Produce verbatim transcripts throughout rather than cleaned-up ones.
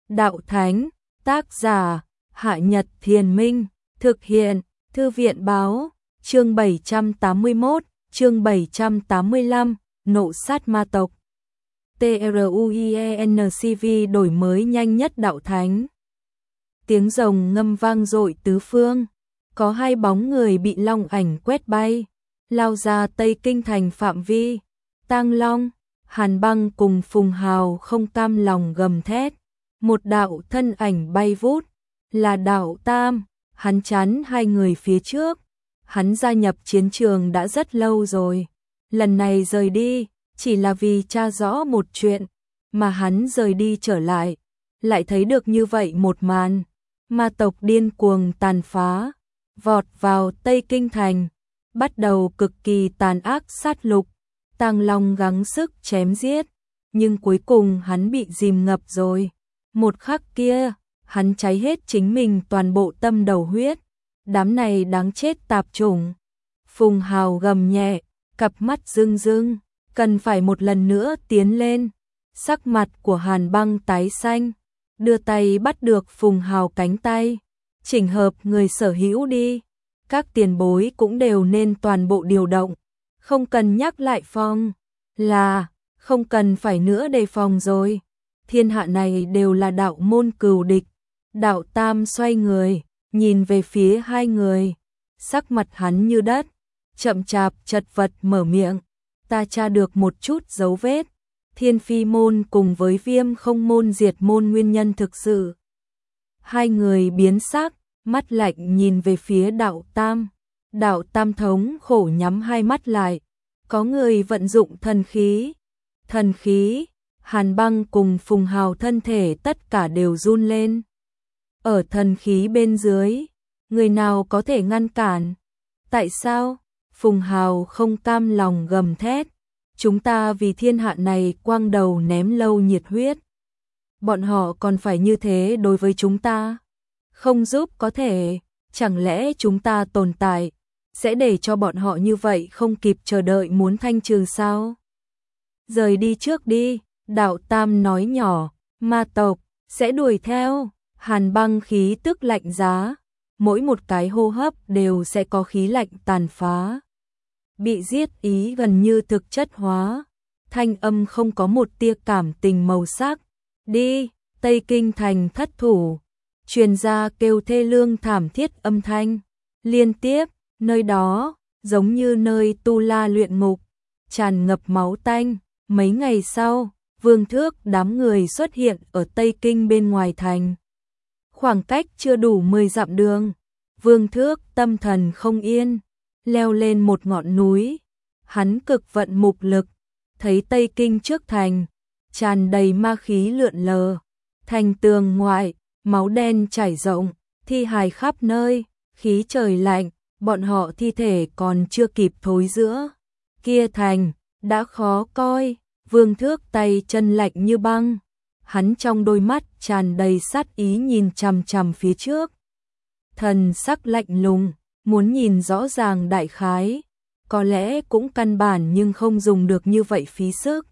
Đạo Thánh, tác giả, Hạ Nhật Thiền Minh, thực hiện, Thư viện Báo, chương bảy trăm tám mươi mốt, chương bảy trăm tám mươi lăm, Nộ sát ma tộc. TRUIENCV đổi mới nhanh nhất Đạo Thánh. Tiếng rồng ngâm vang dội tứ phương, có hai bóng người bị long ảnh quét bay, lao ra Tây Kinh thành phạm vi. Tang Long, Hàn Băng cùng Phùng Hào không cam lòng gầm thét, một đạo thân ảnh bay vút, là Đạo Tam, hắn chắn hai người phía trước. Hắn gia nhập chiến trường đã rất lâu rồi, lần này rời đi chỉ là vì tra rõ một chuyện, mà hắn rời đi trở lại, lại thấy được như vậy một màn, ma tộc điên cuồng tàn phá, vọt vào Tây Kinh thành, bắt đầu cực kỳ tàn ác sát lục. Tang Long gắng sức chém giết, nhưng cuối cùng hắn bị dìm ngập rồi. Một khắc kia, hắn cháy hết chính mình toàn bộ tâm đầu huyết. Đám này đáng chết tạp chủng. Phùng Hào gầm nhẹ, cặp mắt rưng rưng, cần phải một lần nữa tiến lên. Sắc mặt của Hàn Băng tái xanh, đưa tay bắt được Phùng Hào cánh tay, chỉnh hợp người sở hữu đi. Các tiền bối cũng đều nên toàn bộ điều động, không cần nhắc lại phòng, là không cần phải nữa đề phòng rồi. Thiên hạ này đều là đạo môn cừu địch. Đạo Tam xoay người, nhìn về phía hai người, sắc mặt hắn như đất, chậm chạp chật vật mở miệng, ta tra được một chút dấu vết, Thiên Phi môn cùng với Viêm Không môn diệt môn nguyên nhân thực sự. Hai người biến sắc, mắt lạnh nhìn về phía Đạo Tam. Đạo Tam thống khổ nhắm hai mắt lại, có người vận dụng thần khí. Thần khí, Hàn Băng cùng Phùng Hào thân thể tất cả đều run lên. Ở thần khí bên dưới, người nào có thể ngăn cản? Tại sao? Phùng Hào không cam lòng gầm thét. Chúng ta vì thiên hạ này quang đầu ném lâu nhiệt huyết. Bọn họ còn phải như thế đối với chúng ta? Không giúp có thể, chẳng lẽ chúng ta tồn tại, sẽ để cho bọn họ như vậy không kịp chờ đợi muốn thanh trừ sao? Rời đi trước đi, Đạo Tam nói nhỏ, ma tộc sẽ đuổi theo. Hàn Băng khí tức lạnh giá, mỗi một cái hô hấp đều sẽ có khí lạnh tàn phá. Bị giết ý gần như thực chất hóa, thanh âm không có một tia cảm tình màu sắc. Đi, Tây Kinh thành thất thủ, truyền ra kêu thê lương thảm thiết âm thanh. Liên tiếp, nơi đó, giống như nơi tu la luyện ngục, tràn ngập máu tanh. Mấy ngày sau, Vương Thước đám người xuất hiện ở Tây Kinh bên ngoài thành. Khoảng cách chưa đủ mười dặm đường, Vương Thước tâm thần không yên, leo lên một ngọn núi. Hắn cực vận mục lực, thấy Tây Kinh trước thành, tràn đầy ma khí lượn lờ. Thành tường ngoại, máu đen chảy rộng, thi hài khắp nơi, khí trời lạnh, bọn họ thi thể còn chưa kịp thối rữa. Kia thành, đã khó coi, Vương Thước tay chân lạnh như băng. Hắn trong đôi mắt tràn đầy sát ý nhìn chằm chằm phía trước. Thần sắc lạnh lùng, muốn nhìn rõ ràng đại khái, có lẽ cũng căn bản nhưng không dùng được như vậy phí sức.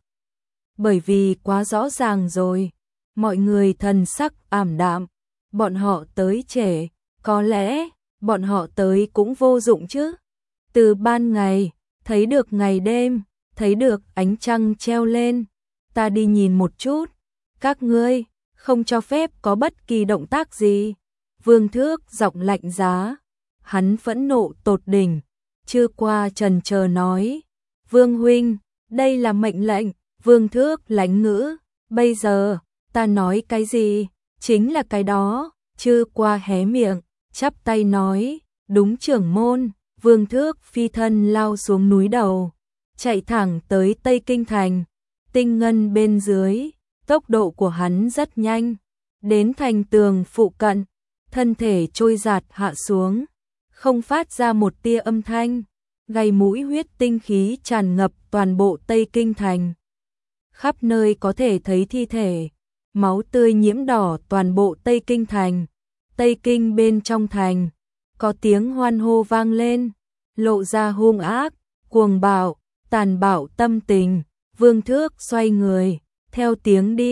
Bởi vì quá rõ ràng rồi, mọi người thần sắc ảm đạm, bọn họ tới trễ, có lẽ bọn họ tới cũng vô dụng chứ. Từ ban ngày, thấy được ngày đêm, thấy được ánh trăng treo lên, ta đi nhìn một chút. Các ngươi, không cho phép có bất kỳ động tác gì. Vương Thước giọng lạnh giá, hắn phẫn nộ tột đỉnh, chưa qua trần chờ nói. Vương huynh, đây là mệnh lệnh. Vương Thước lãnh ngữ, bây giờ, ta nói cái gì, chính là cái đó. Chưa qua hé miệng, chắp tay nói, đúng trưởng môn. Vương Thước phi thân lao xuống núi đầu, chạy thẳng tới Tây Kinh thành. Tinh ngân bên dưới, tốc độ của hắn rất nhanh, đến thành tường phụ cận, thân thể trôi giạt hạ xuống, không phát ra một tia âm thanh, gây mũi huyết tinh khí tràn ngập toàn bộ Tây Kinh thành. Khắp nơi có thể thấy thi thể, máu tươi nhiễm đỏ toàn bộ Tây Kinh thành. Tây Kinh bên trong thành, có tiếng hoan hô vang lên, lộ ra hung ác, cuồng bạo, tàn bạo tâm tình. Vương Thước xoay người, theo tiếng đi,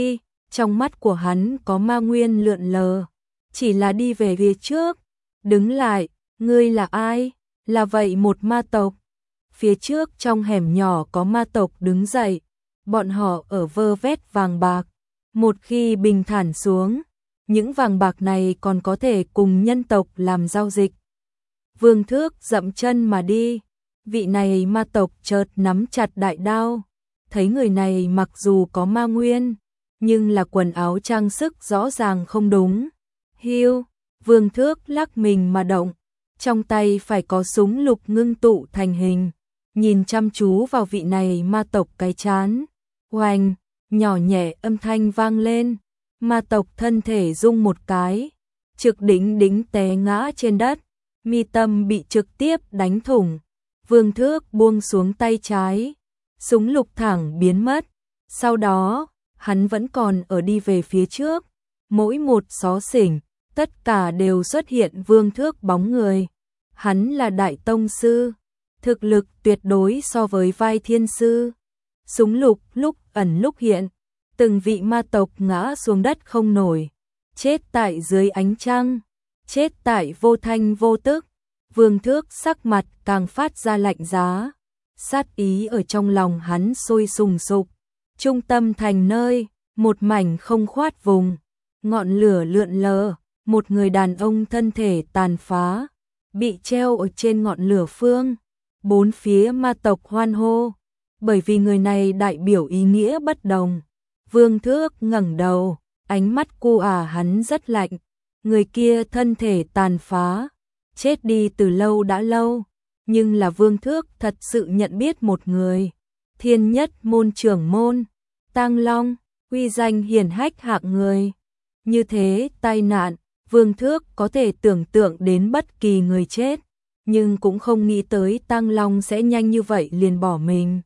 trong mắt của hắn có ma nguyên lượn lờ, chỉ là đi về phía trước. Đứng lại, ngươi là ai? Là vậy một ma tộc. Phía trước trong hẻm nhỏ có ma tộc đứng dậy, bọn họ ở vơ vét vàng bạc. Một khi bình thản xuống, những vàng bạc này còn có thể cùng nhân tộc làm giao dịch. Vương Thước dậm chân mà đi, vị này ma tộc chợt nắm chặt đại đao, thấy người này mặc dù có ma nguyên, nhưng là quần áo trang sức rõ ràng không đúng. Hiu, Vương Thước lắc mình mà động, trong tay phải có súng lục ngưng tụ thành hình, nhìn chăm chú vào vị này ma tộc cái chán. Oanh, nhỏ nhẹ âm thanh vang lên, ma tộc thân thể rung một cái, trực đỉnh đính té ngã trên đất, mi tâm bị trực tiếp đánh thủng. Vương Thước buông xuống tay trái, súng lục thẳng biến mất. Sau đó, hắn vẫn còn ở đi về phía trước, mỗi một xó xỉnh, tất cả đều xuất hiện Vương Thước bóng người. Hắn là đại tông sư, thực lực tuyệt đối so với vai thiên sư. Súng lục lúc ẩn lúc hiện, từng vị ma tộc ngã xuống đất không nổi, chết tại dưới ánh trăng, chết tại vô thanh vô tức. Vương Thước sắc mặt càng phát ra lạnh giá, sát ý ở trong lòng hắn sôi sùng sục. Trung tâm thành nơi, một mảnh không khoát vùng, ngọn lửa lượn lờ, một người đàn ông thân thể tàn phá, bị treo ở trên ngọn lửa phương. Bốn phía ma tộc hoan hô, bởi vì người này đại biểu ý nghĩa bất đồng. Vương Thước ngẩng đầu, ánh mắt cu ả hắn rất lạnh, người kia thân thể tàn phá, chết đi từ lâu đã lâu, nhưng là Vương Thước thật sự nhận biết một người. Thiên Nhất môn trưởng môn, Tang Long, uy danh hiển hách hạng người. Như thế tai nạn, Vương Thước có thể tưởng tượng đến bất kỳ người chết, nhưng cũng không nghĩ tới Tang Long sẽ nhanh như vậy liền bỏ mình.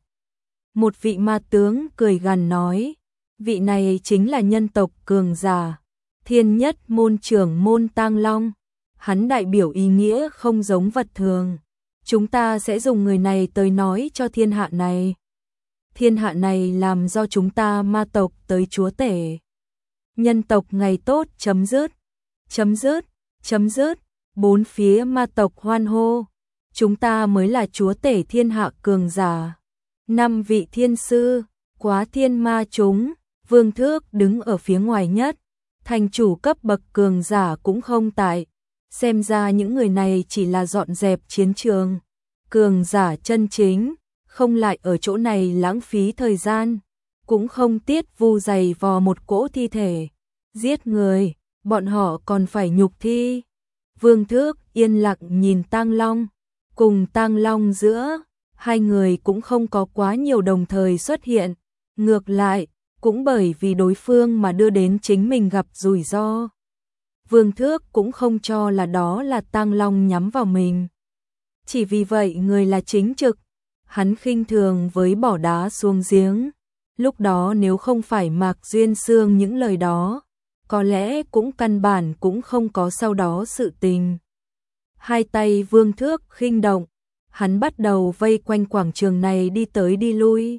Một vị ma tướng cười gằn nói, vị này chính là nhân tộc cường giả, Thiên Nhất môn trưởng môn Tang Long. Hắn đại biểu ý nghĩa không giống vật thường. Chúng ta sẽ dùng người này tới nói cho thiên hạ này. Thiên hạ này làm do chúng ta ma tộc tới chúa tể. Nhân tộc ngày tốt chấm dứt, chấm dứt, chấm dứt. Bốn phía ma tộc hoan hô, chúng ta mới là chúa tể thiên hạ cường giả. Năm vị thiên sư, quá thiên ma chúng. Vương Thước đứng ở phía ngoài nhất, thành chủ cấp bậc cường giả cũng không tại. Xem ra những người này chỉ là dọn dẹp chiến trường. Cường giả chân chính, không lại ở chỗ này lãng phí thời gian, cũng không tiết vu giày vò một cỗ thi thể. Giết người, bọn họ còn phải nhục thi. Vương Thước yên lặng nhìn Tang Long, cùng Tang Long giữa, hai người cũng không có quá nhiều đồng thời xuất hiện. Ngược lại, cũng bởi vì đối phương mà đưa đến chính mình gặp rủi ro. Vương Thước cũng không cho là đó là Tang Long nhắm vào mình. Chỉ vì vậy người là chính trực, hắn khinh thường với bỏ đá xuống giếng. Lúc đó nếu không phải Mạc Duyên Sương những lời đó, có lẽ cũng căn bản cũng không có sau đó sự tình. Hai tay Vương Thước khinh động, hắn bắt đầu vây quanh quảng trường này đi tới đi lui.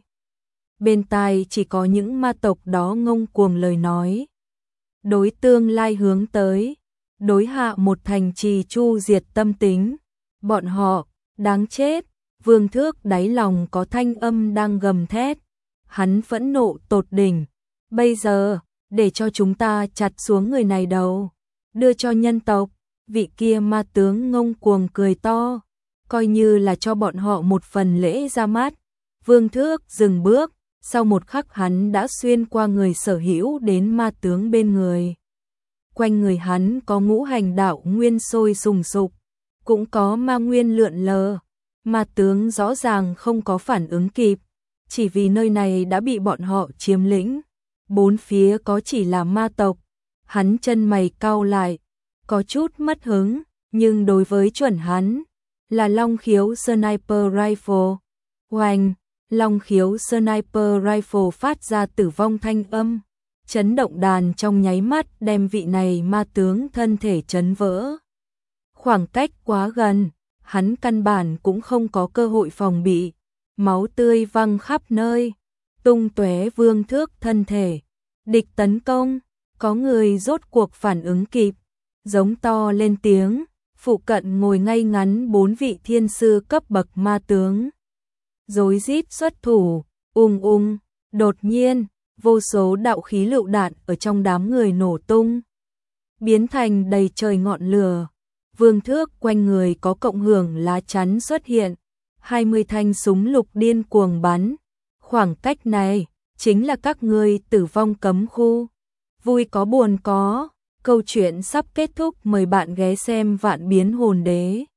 Bên tai chỉ có những ma tộc đó ngông cuồng lời nói. Đối tương lai hướng tới, đối hạ một thành trì chu diệt tâm tính. Bọn họ, đáng chết. Vương Thước đáy lòng có thanh âm đang gầm thét. Hắn phẫn nộ tột đỉnh. Bây giờ, để cho chúng ta chặt xuống người này đầu, đưa cho nhân tộc. Vị kia ma tướng ngông cuồng cười to, coi như là cho bọn họ một phần lễ ra mắt. Vương Thước dừng bước, sau một khắc hắn đã xuyên qua người sở hữu đến ma tướng bên người. Quanh người hắn có ngũ hành đạo nguyên sôi sùng sục, cũng có ma nguyên lượn lờ. Ma tướng rõ ràng không có phản ứng kịp, chỉ vì nơi này đã bị bọn họ chiếm lĩnh. Bốn phía có chỉ là ma tộc. Hắn chân mày cau lại, có chút mất hứng, nhưng đối với chuẩn hắn là Long Khiếu Sniper Rifle. Oanh, Long Khiếu Sniper Rifle phát ra tử vong thanh âm, chấn động đàn trong nháy mắt đem vị này ma tướng thân thể chấn vỡ. Khoảng cách quá gần, hắn căn bản cũng không có cơ hội phòng bị, máu tươi văng khắp nơi, tung tóe Vương Thước thân thể. Địch tấn công, có người rốt cuộc phản ứng kịp, giống to lên tiếng, phụ cận ngồi ngay ngắn bốn vị thiên sư cấp bậc ma tướng. Rối rít xuất thủ, ung ung, đột nhiên, vô số đạo khí lựu đạn ở trong đám người nổ tung, biến thành đầy trời ngọn lửa. Vương Thước quanh người có cộng hưởng lá chắn xuất hiện, hai mươi thanh súng lục điên cuồng bắn. Khoảng cách này chính là các ngươi tử vong cấm khu. Vui có buồn có, câu chuyện sắp kết thúc, mời bạn ghé xem Vạn Biến Hồn Đế.